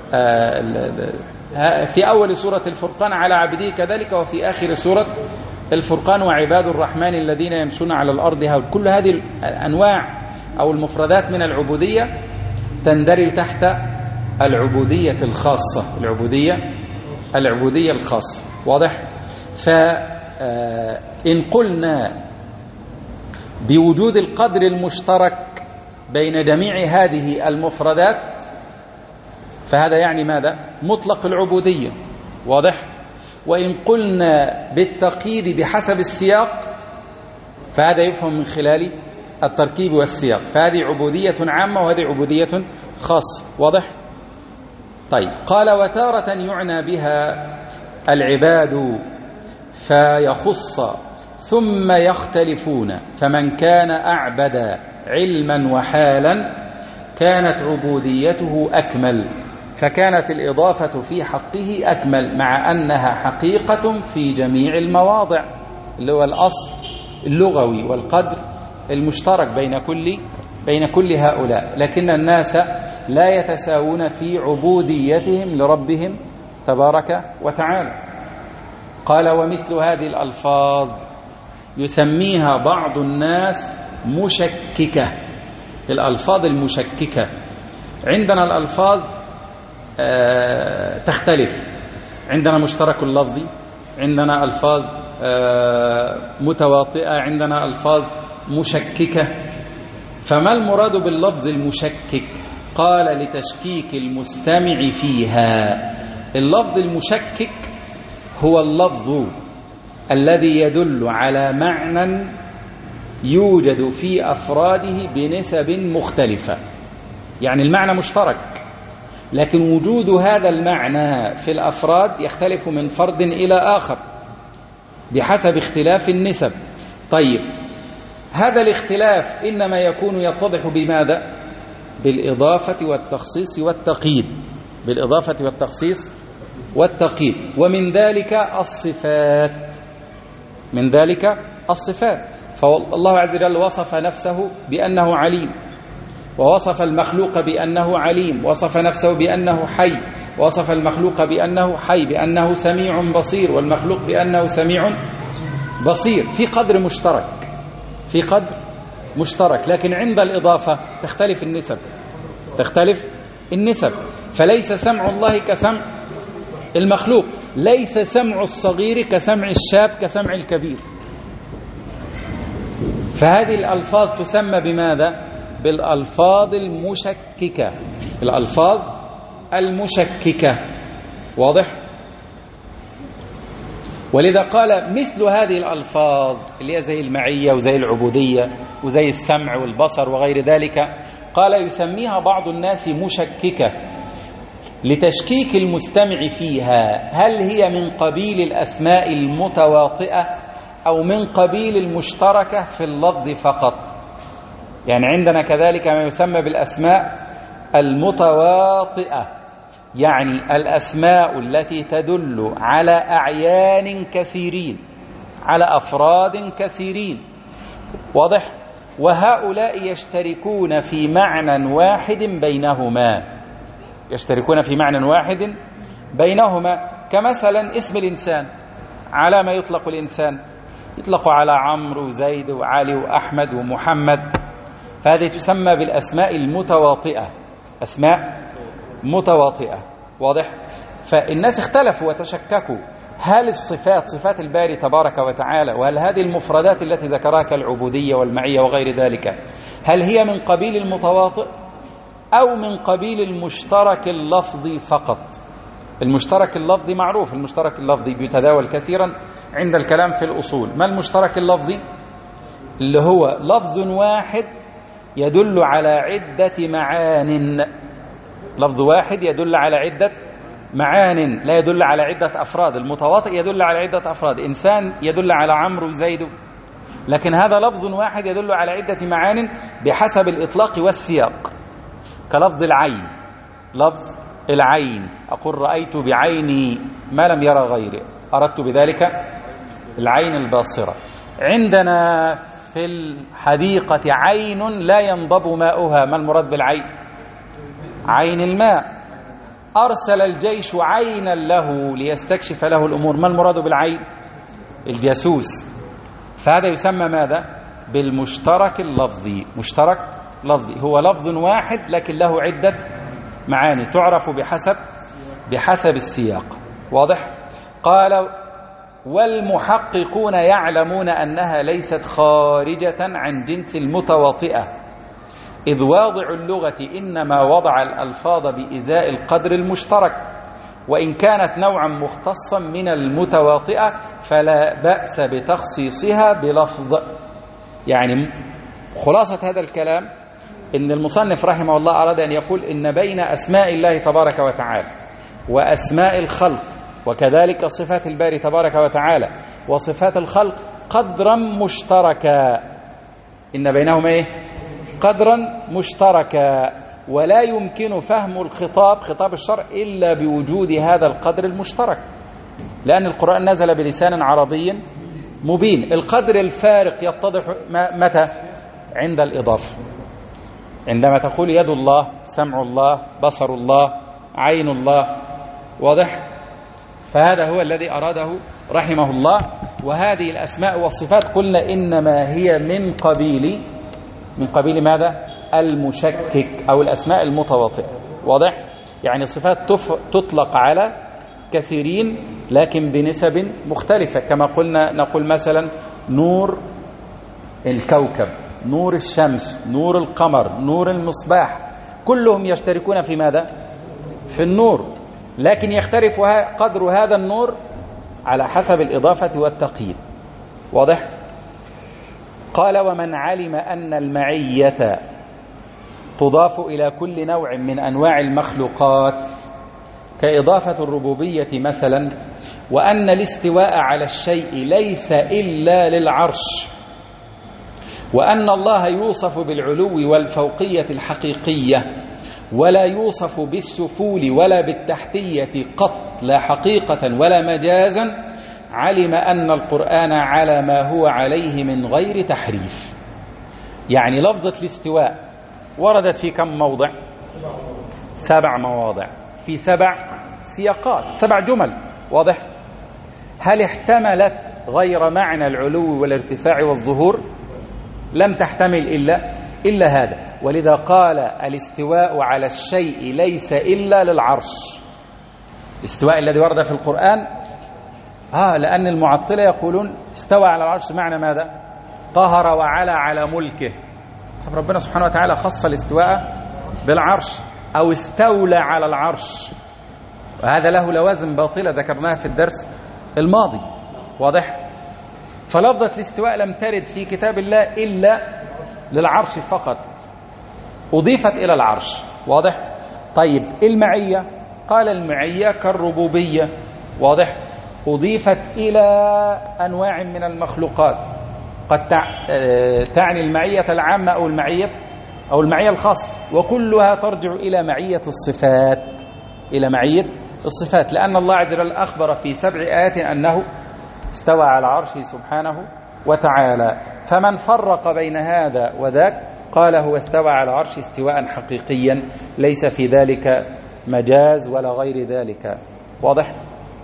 في أول سورة الفرقان على عبده كذلك، وفي آخر سورة الفرقان وعباد الرحمن الذين يمشون على الأرض هون. كل هذه الأنواع أو المفردات من العبودية تندرج تحت العبودية الخاصة، العبودية العبودية الخاصة. واضح؟ فإن قلنا بوجود القدر المشترك بين جميع هذه المفردات فهذا يعني ماذا؟ مطلق العبودية. واضح؟ وإن قلنا بالتقييد بحسب السياق فهذا يفهم من خلال التركيب والسياق، فهذه عبودية عامة وهذه عبودية خاصة. واضح؟ طيب قال وتارة يعنى بها العباد فيخص ثم يختلفون، فمن كان أعبد علما وحالا كانت عبوديته أكمل، فكانت الإضافة في حقه أكمل مع أنها حقيقة في جميع المواضع، اللي هو الأصل اللغوي والقدر المشترك بين كل بين كل هؤلاء، لكن الناس لا يتساوون في عبوديتهم لربهم تبارك وتعالى. قال ومثل هذه الألفاظ يسميها بعض الناس مشككة. الألفاظ المشككة عندنا الألفاظ آه تختلف، عندنا مشترك اللفظي، عندنا ألفاظ آه متواطئة، عندنا ألفاظ مشككة. فما المراد باللفظ المشكك؟ قال لتشكيك المستمع فيها. اللفظ المشكك هو اللفظ الذي يدل على معنى يوجد في أفراده بنسب مختلفة، يعني المعنى مشترك لكن وجود هذا المعنى في الأفراد يختلف من فرد إلى آخر بحسب اختلاف النسب. طيب هذا الاختلاف إنما يكون يتضح بماذا؟ بالإضافة والتخصيص والتقييد، بالإضافة والتخصيص والتقييد. ومن ذلك الصفات، من ذلك الصفات. فالله عز وجل وصف نفسه بأنه عليم، ووصف المخلوق بأنه عليم، وصف نفسه بأنه حي، وصف المخلوق بأنه حي، بأنه سميع بصير، والمخلوق بأنه سميع بصير، في قدر مشترك، في قدر مشترك. لكن عند الإضافة تختلف النسب، تختلف النسب. فليس سمع الله كسمع المخلوق، ليس سمع الصغير كسمع الشاب كسمع الكبير. فهذه الألفاظ تسمى بماذا؟ بالألفاظ المشككة، الألفاظ المشككة. واضح؟ ولذا قال مثل هذه الألفاظ اللي هي زي المعية وزي العبودية وزي السمع والبصر وغير ذلك، قال يسميها بعض الناس مشككة لتشكيك المستمع فيها، هل هي من قبيل الأسماء المتواطئة أو من قبيل المشتركة في اللفظ فقط. يعني عندنا كذلك ما يسمى بالأسماء المتواطئة، يعني الأسماء التي تدل على أعيان كثيرين، على أفراد كثيرين. واضح؟ وهؤلاء يشتركون في معنى واحد بينهما، يشتركون في معنى واحد بينهما، كمثلا اسم الإنسان، على ما يطلق الإنسان؟ يطلق على عمرو وزيد وعلي وأحمد ومحمد، فهذه تسمى بالأسماء المتواطئة، أسماء متواطئة. واضح؟ فالناس اختلفوا وتشككوا، هل الصفات صفات الباري تبارك وتعالى، وهل هذه المفردات التي ذكرها كالعبودية والمعية وغير ذلك هل هي من قبيل المتواطئ أو من قبيل المشترك اللفظي فقط؟ المشترك اللفظي معروف، المشترك اللفظي بيتداول كثيرا عند الكلام في الأصول. ما المشترك اللفظي؟ اللي هو لفظ واحد يدل على عدة معان، لفظ واحد يدل على عدة معان، لا يدل على عدة أفراد. المتواطئ يدل على عدة أفراد، إنسان يدل على عمرو وزيد، لكن هذا لفظ واحد يدل على عدة معان بحسب الإطلاق والسياق، كلفظ العين. لفظ العين، أقول رأيت بعيني ما لم يرى غيري، أردت بذلك العين الباصرة. عندنا في الحديقة عين لا ينضب ماؤها، ما المراد بالعين؟ عين الماء. أرسل الجيش عينا له ليستكشف له الأمور، ما المراد بالعين؟ الجاسوس. فهذا يسمى ماذا؟ بالمشترك اللفظي. مشترك لفظي هو لفظ واحد لكن له عدة معاني تعرف بحسب بحسب السياق. واضح؟ قال والمحققون يعلمون أنها ليست خارجة عن جنس المتواطئة، إذ واضع اللغة إنما وضع الألفاظ بإزاء القدر المشترك، وإن كانت نوعا مختصا من المتواطئة فلا بأس بتخصيصها بلفظ. يعني خلاصة هذا الكلام إن المصنف رحمه الله أراد أن يقول إن بين أسماء الله تبارك وتعالى وأسماء الخلق وكذلك صفات الباري تبارك وتعالى وصفات الخلق قدرا مشتركا، إن بينهما إيه؟ قدرا مشتركا، ولا يمكن فهم الخطاب خطاب الشرع إلا بوجود هذا القدر المشترك، لأن القرآن نزل بلسان عربي مبين. القدر الفارق يتضح متى؟ عند الإضافة، عندما تقول يد الله، سمع الله، بصر الله، عين الله. واضح؟ فهذا هو الذي أراده رحمه الله. وهذه الأسماء والصفات قلنا إنما هي من قبيل من قبيل ماذا؟ المشكك أو الأسماء المتواطئة. واضح؟ يعني صفات تطلق على كثيرين لكن بنسب مختلفة، كما قلنا نقول مثلا نور الكوكب، نور الشمس، نور القمر، نور المصباح، كلهم يشتركون في ماذا؟ في النور، لكن يختلف قدر هذا النور على حسب الإضافة والتقييد. واضح؟ قال ومن علم أن المعية تضاف إلى كل نوع من أنواع المخلوقات كإضافة الربوبية مثلا، وأن الاستواء على الشيء ليس إلا للعرش، وأن الله يوصف بالعلو والفوقية الحقيقية ولا يوصف بالسفول ولا بالتحتية قط، لا حقيقة ولا مجازا، علم أن القرآن على ما هو عليه من غير تحريف. يعني لفظة الاستواء وردت في كم موضع؟ سبع مواضع في سبع سياقات، سبع جمل. واضح؟ هل احتملت غير معنى العلو والارتفاع والظهور؟ لم تحتمل إلا إلا هذا. ولذا قال الاستواء على الشيء ليس إلا للعرش. الاستواء الذي ورد في القرآن آه لأن المعطلة يقولون استوى على العرش معنى ماذا؟ قهر وعلى على ملكه. طب ربنا سبحانه وتعالى خص الاستواء بالعرش أو استولى على العرش، وهذا له لوازم باطلة ذكرناها في الدرس الماضي. واضح؟ فلفظة الاستواء لم ترد في كتاب الله إلا للعرش فقط، أضيفت إلى العرش. واضح؟ طيب المعية، قال المعية كالربوبية. واضح؟ أضيفت إلى أنواع من المخلوقات، قد تعني المعية العامة أو المعية أو المعية الخاصة، وكلها ترجع إلى معية الصفات، إلى معية الصفات، لأن الله عز وجل أخبر في سبع آيات أنه استوى على عرشه سبحانه وتعالى. فمن فرق بين هذا وذاك قال هو استوى على عرشه استواء حقيقيا ليس في ذلك مجاز ولا غير ذلك. واضح؟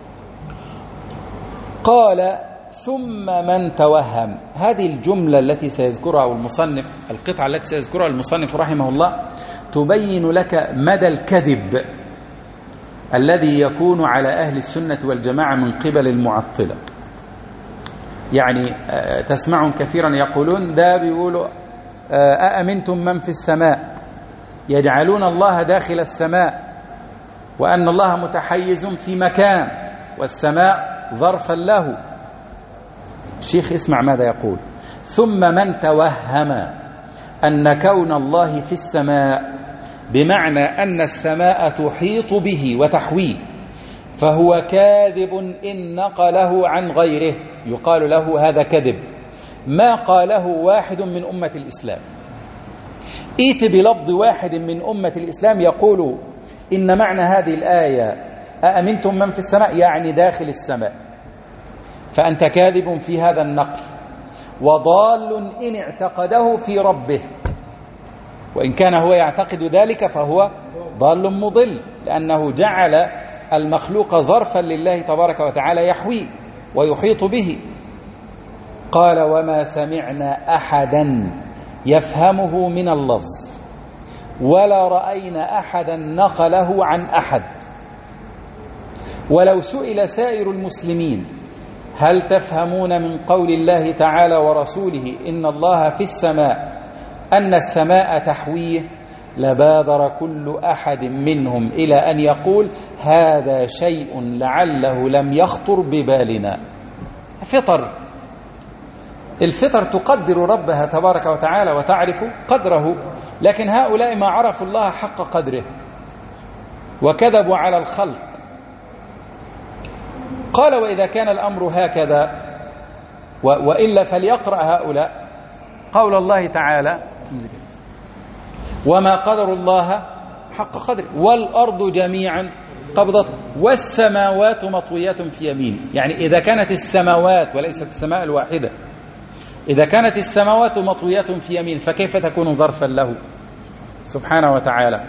قال ثم من توهم. هذه الجملة التي سيذكرها المصنف، القطعة التي سيذكرها المصنف رحمه الله، تبين لك مدى الكذب الذي يكون على أهل السنة والجماعة من قبل المعطلة. يعني تسمعهم كثيرا يقولون ده بيقولوا أأمنتم من في السماء، يجعلون الله داخل السماء وأن الله متحيز في مكان والسماء ظرفا له. الشيخ اسمع ماذا يقول: ثم من توهم أن كون الله في السماء بمعنى أن السماء تحيط به وتحويه فهو كاذب إن نقله عن غيره، يقال له هذا كذب، ما قاله واحد من أمة الإسلام. إيت بلفظ واحد من أمة الإسلام يقول إن معنى هذه الآية أأمنتم من في السماء يعني داخل السماء، فأنت كاذب في هذا النقل وضال إن اعتقده في ربه، وإن كان هو يعتقد ذلك فهو ضال مضل، لأنه جعل المخلوق ظرفا لله تبارك وتعالى يحويه ويحيط به. قال: وما سمعنا أحدا يفهمه من اللفظ ولا رأينا أحدا نقله عن أحد. ولو سئل سائر المسلمين هل تفهمون من قول الله تعالى ورسوله إن الله في السماء أن السماء تحويه، لبادر كل أحد منهم إلى أن يقول هذا شيء لعله لم يخطر ببالنا. فطر، الفطر تقدر ربها تبارك وتعالى وتعرف قدره، لكن هؤلاء ما عرفوا الله حق قدره وكذبوا على الخلق. قال: وإذا كان الأمر هكذا وإلا فليقرأ هؤلاء قول الله تعالى: وما قدر الله حق قدره والأرض جميعا قبضته والسماوات مطويات في يمين. يعني إذا كانت السماوات وليست السماء الواحدة، إذا كانت السماوات مطويات في يمين فكيف تكون ظرفا له سبحانه وتعالى؟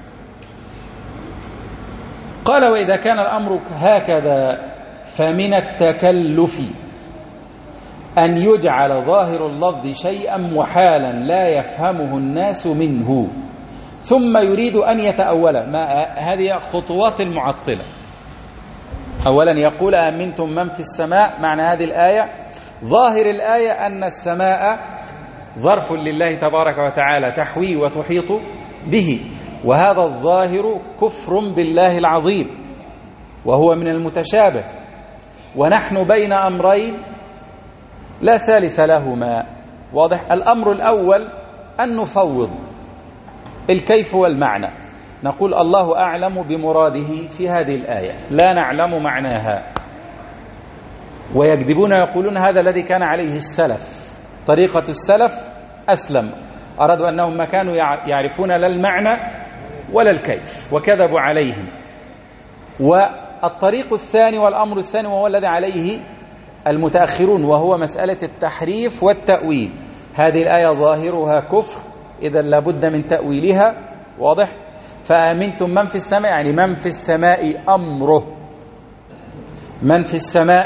قال: وإذا كان الأمر هكذا فمن التكلف أن يجعل ظاهر اللفظ شيئا محالا لا يفهمه الناس منه ثم يريد أن يتأوله. ما هذه خطوات المعطلة. أولا يقول: أأمنتم من في السماء، معنى هذه الآية ظاهر الآية أن السماء ظرف لله تبارك وتعالى تحوي وتحيط به، وهذا الظاهر كفر بالله العظيم وهو من المتشابه، ونحن بين أمرين لا ثالث لهما. واضح؟ الأمر الأول أن نفوض الكيف والمعنى، نقول الله أعلم بمراده في هذه الآية، لا نعلم معناها. ويكذبون يقولون هذا الذي كان عليه السلف، طريقة السلف أسلم، أرادوا أنهم ما كانوا يعرفون لا المعنى ولا الكيف وكذبوا عليهم. والطريق الثاني والأمر الثاني وهو الذي عليه المتأخرون، وهو مسألة التحريف والتأويل. هذه الآية ظاهرها كفر، إذا لابد من تأويلها. واضح؟ فآمنتم من في السماء يعني من في السماء أمره، من في السماء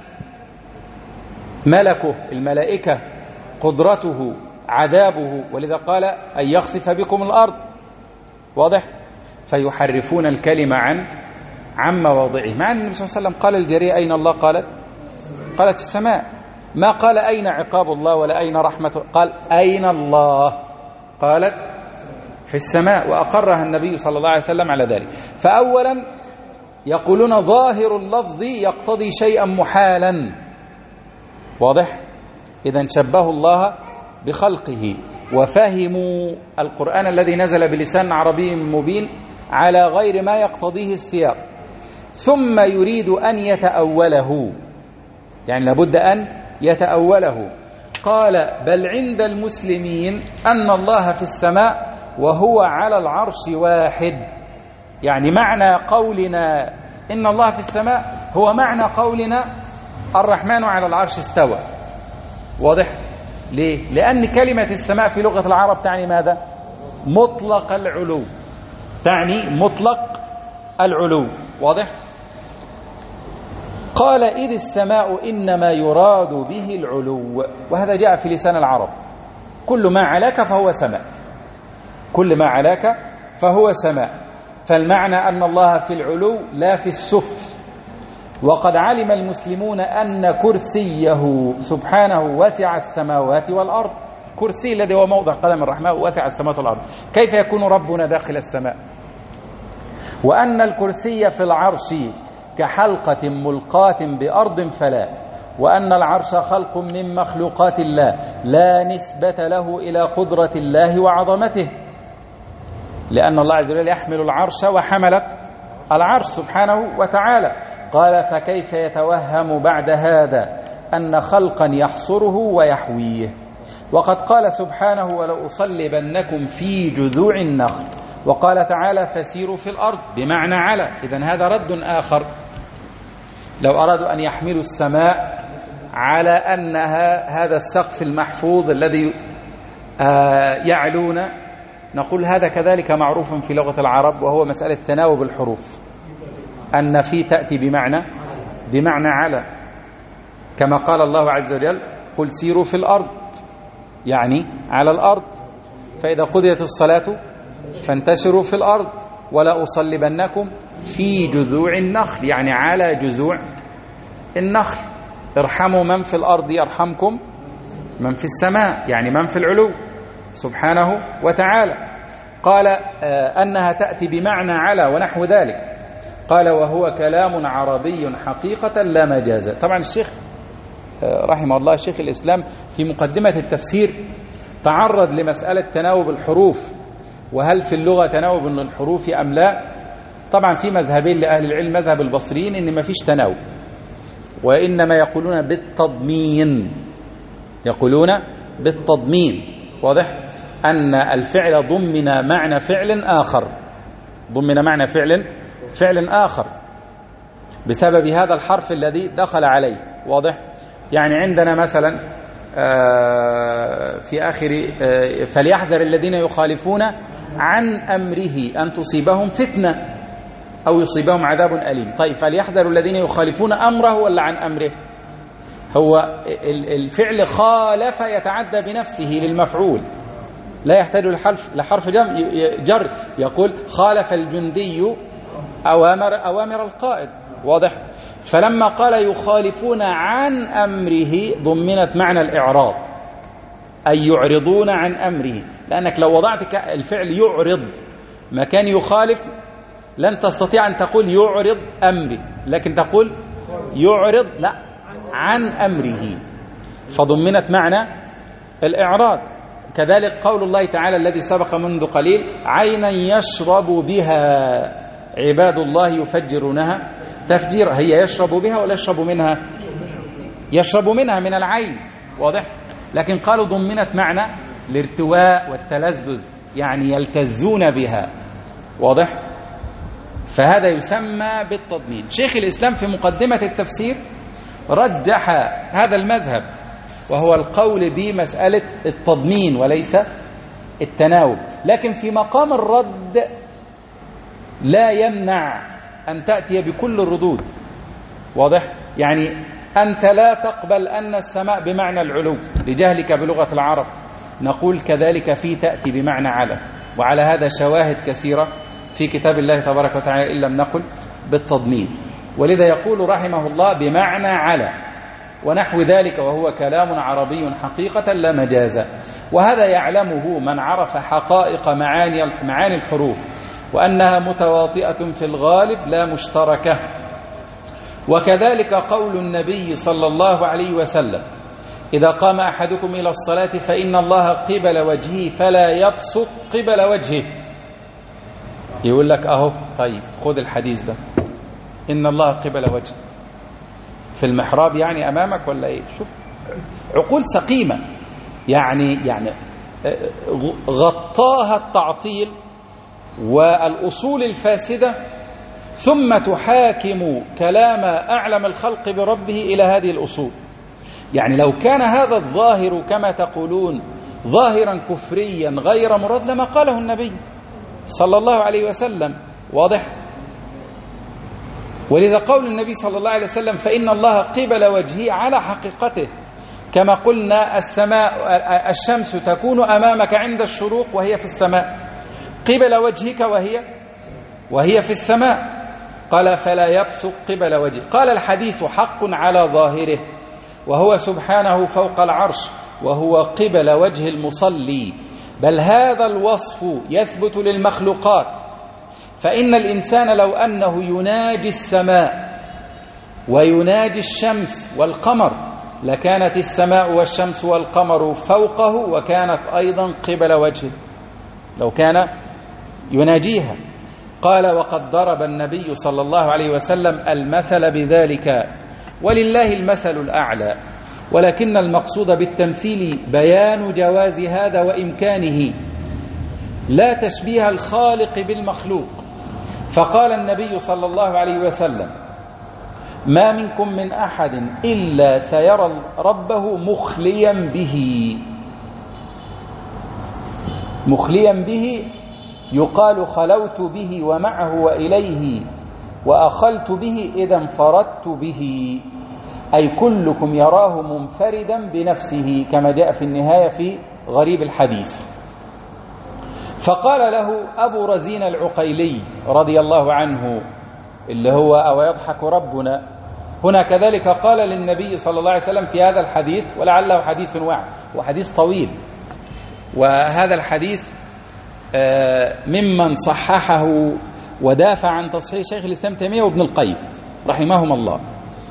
ملكه الملائكة، قدرته، عذابه، ولذا قال أن يخسف بكم الأرض. واضح؟ فيحرفون الكلمة عن عن مواضعه، مع أن النبي صلى الله عليه وسلم قال الجارية أين الله؟ قالت قالت في السماء، ما قال أين عقاب الله ولا أين رحمته، قال أين الله؟ قالت في السماء، وأقرها النبي صلى الله عليه وسلم على ذلك. فأولا يقولون ظاهر اللفظ يقتضي شيئا محالا. واضح؟ إذا شبهوا الله بخلقه وفهموا القرآن الذي نزل بلسان عربي مبين على غير ما يقتضيه السياق، ثم يريد أن يتأوله، يعني لابد أن يتأوله. قال: بل عند المسلمين أن الله في السماء وهو على العرش واحد. يعني معنى قولنا إن الله في السماء هو معنى قولنا الرحمن على العرش استوى. واضح؟ ليه؟ لأن كلمة السماء في لغة العرب تعني ماذا؟ مطلق العلو، تعني مطلق العلو. واضح؟ قال: إذ السماء إنما يراد به العلو، وهذا جاء في لسان العرب، كل ما علاك فهو سماء، كل ما علاك فهو سماء. فالمعنى أن الله في العلو لا في السفل. وقد علم المسلمون أن كرسيه سبحانه وسع السماوات والأرض. كرسي الذي هو موضع قدم الرحمن وسع السماوات والأرض، كيف يكون ربنا داخل السماء؟ وأن الكرسي في العرش كحلقة ملقاة بأرض فلا، وأن العرش خلق من مخلوقات الله لا نسبة له إلى قدرة الله وعظمته، لأن الله عز وجل يحمل العرش وحملت العرش سبحانه وتعالى. قال فكيف يتوهم بعد هذا أن خلقا يحصره ويحويه؟ وقد قال سبحانه ولو أصلبنكم في جذوع النخل، وقال تعالى فسيروا في الأرض بمعنى على. إذن هذا رد آخر. لو أرادوا أن يحملوا السماء على أنها هذا السقف المحفوظ الذي يعلون، نقول هذا كذلك معروف في لغة العرب، وهو مسألة تناوب الحروف، أن في تأتي بمعنى بمعنى على، كما قال الله عز وجل قل سيروا في الأرض، يعني على الأرض، فإذا قضيت الصلاة فانتشروا في الأرض، ولا أصلبنكم في جذوع النخل، يعني على جذوع النخل. ارحموا من في الأرض يرحمكم من في السماء، يعني من في العلو سبحانه وتعالى. قال آه أنها تأتي بمعنى على ونحو ذلك. قال وهو كلام عربي حقيقة لا مجازا. طبعا الشيخ آه رحمه الله شيخ الإسلام في مقدمة التفسير تعرض لمسألة تناوب الحروف، وهل في اللغة تناوب للحروف أم لا؟ طبعا في مذهبين لأهل العلم، مذهب البصريين إن ما فيش تناوب، وإنما يقولون بالتضمين، يقولون بالتضمين. واضح أن الفعل ضمن معنى فعل آخر، ضمن معنى فعل فعل آخر بسبب هذا الحرف الذي دخل عليه. واضح؟ يعني عندنا مثلا في آخر فليحذر الذين يخالفون عن أمره أن تصيبهم فتنة أو يصيبهم عذاب أليم. طيب فليحذر الذين يخالفون أمره ولا عن أمره؟ هو الفعل خالف يتعدى بنفسه للمفعول، لا يحتاج لحرف جر. يقول خالف الجندي أوامر أوامر القائد. واضح؟ فلما قال يخالفون عن أمره ضمنت معنى الإعراض، أي يعرضون عن أمره، لأنك لو وضعت الفعل يعرض مكان يخالف لن تستطيع أن تقول يعرض أمري، لكن تقول يعرض لا عن أمره، فضمنت معنى الإعراض. كذلك قول الله تعالى الذي سبق منذ قليل عينا يشرب بها عباد الله يفجرونها تفجيرا. هي يشرب بها ولا يشرب منها؟ يشرب منها من العين. واضح؟ لكن قالوا ضمنت معنى الارتواء والتلذذ، يعني يلتزون بها. واضح؟ فهذا يسمى بالتضمين. شيخ الإسلام في مقدمة التفسير رجح هذا المذهب، وهو القول بمسألة التضمين وليس التناوب، لكن في مقام الرد لا يمنع أن تأتي بكل الردود. واضح؟ يعني أنت لا تقبل أن السماء بمعنى العلو لجهلك بلغة العرب، نقول كذلك في تأتي بمعنى على، وعلى هذا شواهد كثيرة في كتاب الله تبارك وتعالى إن لم نقل بالتضمين. ولذا يقول رحمه الله بمعنى على ونحو ذلك، وهو كلام عربي حقيقة لا مجازا. وهذا يعلمه من عرف حقائق معاني معاني الحروف، وأنها متواطئة في الغالب لا مشتركة. وكذلك قول النبي صلى الله عليه وسلم إذا قام أحدكم إلى الصلاة فإن الله قبل وجهه فلا يبصق قبل وجهه. يقول لك أهو طيب خذ الحديث ده، إن الله قبل وجهه في المحراب، يعني أمامك ولا إيه؟ شوف عقول سقيمة، يعني يعني غطاها التعطيل والأصول الفاسدة، ثم تحاكم كلام أعلم الخلق بربه إلى هذه الأصول. يعني لو كان هذا الظاهر كما تقولون ظاهرا كفريا غير مراد لما قاله النبي صلى الله عليه وسلم. واضح؟ ولذا قول النبي صلى الله عليه وسلم فإن الله قبل وجهه على حقيقته، كما قلنا السماء الشمس تكون أمامك عند الشروق وهي في السماء، قبل وجهك وهي وهي في السماء. قال فلا يبصق قبل وجهه. قال الحديث حق على ظاهره، وهو سبحانه فوق العرش، وهو قبل وجه المصلي، بل هذا الوصف يثبت للمخلوقات، فإن الإنسان لو أنه يناجي السماء ويناجي الشمس والقمر لكانت السماء والشمس والقمر فوقه وكانت أيضا قبل وجهه لو كان يناجيها. قال وقد ضرب النبي صلى الله عليه وسلم المثل بذلك ولله المثل الأعلى، ولكن المقصود بالتمثيل بيان جواز هذا وإمكانه، لا تشبيه الخالق بالمخلوق. فقال النبي صلى الله عليه وسلم ما منكم من أحد إلا سيرى ربه مخليا به. مخليا به يقال خلوت به ومعه وإليه وأخلت به إذا انفردت به، أي كلكم يراه منفردا بنفسه كما جاء في النهاية في غريب الحديث. فقال له أبو رزين العقيلي رضي الله عنه اللي هو أو يضحك ربنا هنا كذلك قال للنبي صلى الله عليه وسلم في هذا الحديث، ولعله حديث واحد وحديث طويل، وهذا الحديث ممن صححه ودافع عن تصحيح شيخ الإسلام تيمية وابن القيم رحمهم الله.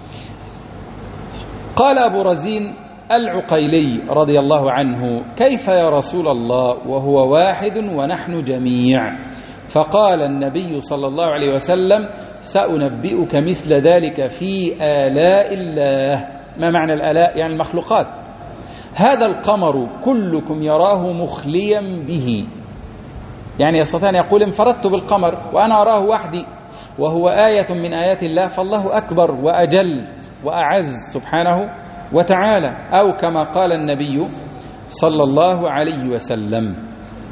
قال أبو رزين العقيلي رضي الله عنه كيف يا رسول الله وهو واحد ونحن جميع؟ فقال النبي صلى الله عليه وسلم سأنبئك مثل ذلك في آلاء الله. ما معنى الآلاء؟ يعني المخلوقات. هذا القمر كلكم يراه مخليا به، يعني يستطيع أن يقول انفردت بالقمر وأنا أراه وحدي، وهو آية من آيات الله، فالله أكبر وأجل وأعز سبحانه وتعالى، أو كما قال النبي صلى الله عليه وسلم.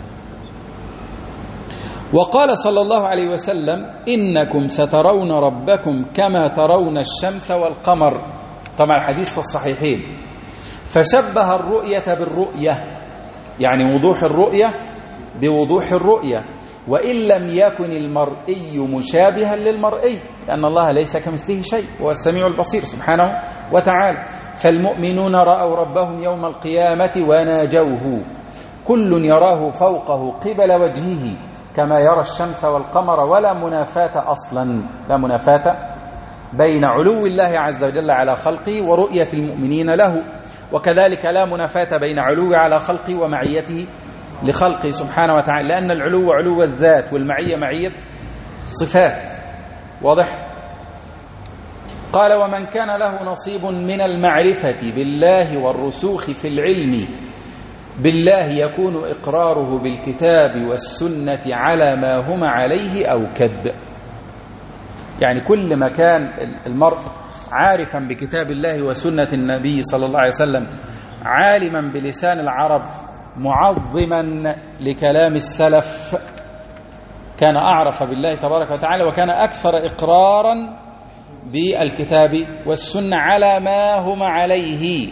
وقال صلى الله عليه وسلم إنكم سترون ربكم كما ترون الشمس والقمر. طبعا الحديث في الصحيحين. فشبه الرؤية بالرؤية، يعني وضوح الرؤية بوضوح الرؤية، وإن لم يكن المرئي مشابها للمرئي، لأن الله ليس كمثله شيء وهو السميع البصير سبحانه وتعالى. فالمؤمنون رأوا ربهم يوم القيامة وناجوه، كل يراه فوقه قبل وجهه كما يرى الشمس والقمر، ولا منافاة أصلا، لا منافاة بين علو الله عز وجل على خلقه ورؤية المؤمنين له، وكذلك لا منافاة بين علوه على خلقه ومعيته لخلقه سبحانه وتعالى، لأن العلو علو الذات والمعية معية صفات. واضح؟ قال ومن كان له نصيب من المعرفة بالله والرسوخ في العلم بالله يكون إقراره بالكتاب والسنة على ما هم عليه أوكد. يعني كل ما كان المرء عارفا بكتاب الله وسنة النبي صلى الله عليه وسلم، عالما بلسان العرب، معظما لكلام السلف، كان أعرف بالله تبارك وتعالى، وكان أكثر إقرارا بالكتاب والسنة على ما هم عليه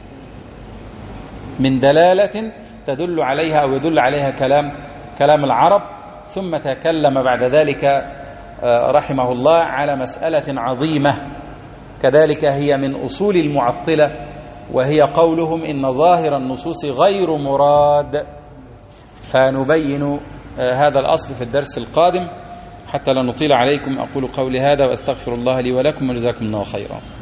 من دلالة تدل عليها أو يدل عليها كلام كلام العرب. ثم تكلم بعد ذلك رحمه الله على مسألة عظيمة كذلك هي من أصول المعطلة، وهي قولهم إن ظاهر النصوص غير مراد. فنبين هذا الأصل في الدرس القادم حتى لا نطيل عليكم. أقول قولي هذا وأستغفر الله لي ولكم وجزاكم الله خيرا.